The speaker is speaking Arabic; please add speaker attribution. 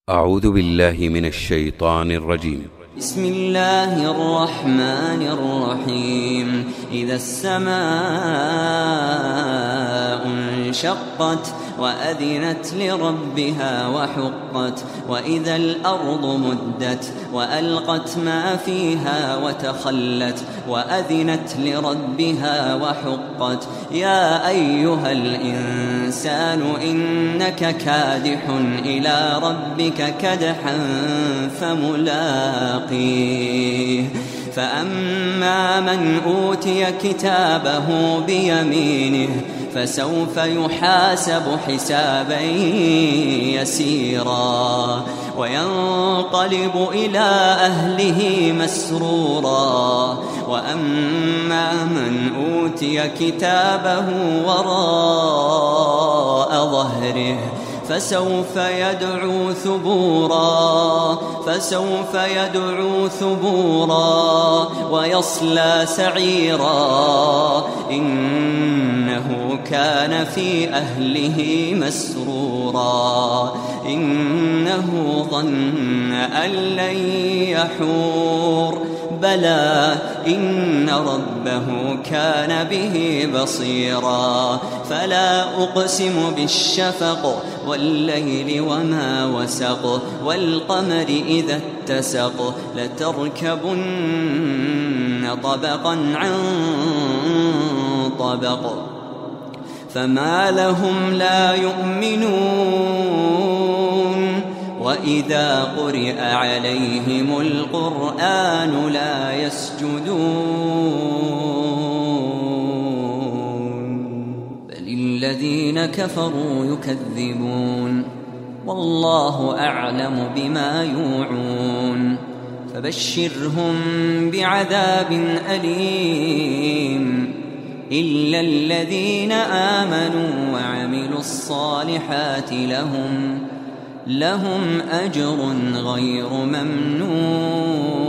Speaker 1: أعوذ بالله من الشيطان الرجيم.
Speaker 2: بسم الله الرحمن الرحيم. إذا السماء انشقت وأذنت لربها وحقت وإذا الأرض مدت وألقت ما فيها وتخلت وأذنت لربها وحقت يا أيها الإنسان إنك كادح إلى ربك كدحا فملاقيه فأما من أوتي كتابه بيمينه فسوف يحاسب حسابا يسيرا وينقلب إلى أهله مسرورا وأما من أوتي كتابه وراء ظهره فسوف يدعو ثبورا ويصلى سعيرا إنه كان في أهله مسرورا إنه ظن أن لن يحور بلى إن ربه كان به بصيرا فلا أقسم بالشفق والليل وما وسق والقمر إذا اتسق لتركبن طبقا عن طبق فما لهم لا يؤمنون وإذا قرئ عليهم القرآن لا يسجدون بل الذين كفروا يكذبون والله أعلم بما يوعون فبشرهم بعذاب أليم إلا الذين آمنوا وعملوا الصالحات لهم أجر غير ممنون.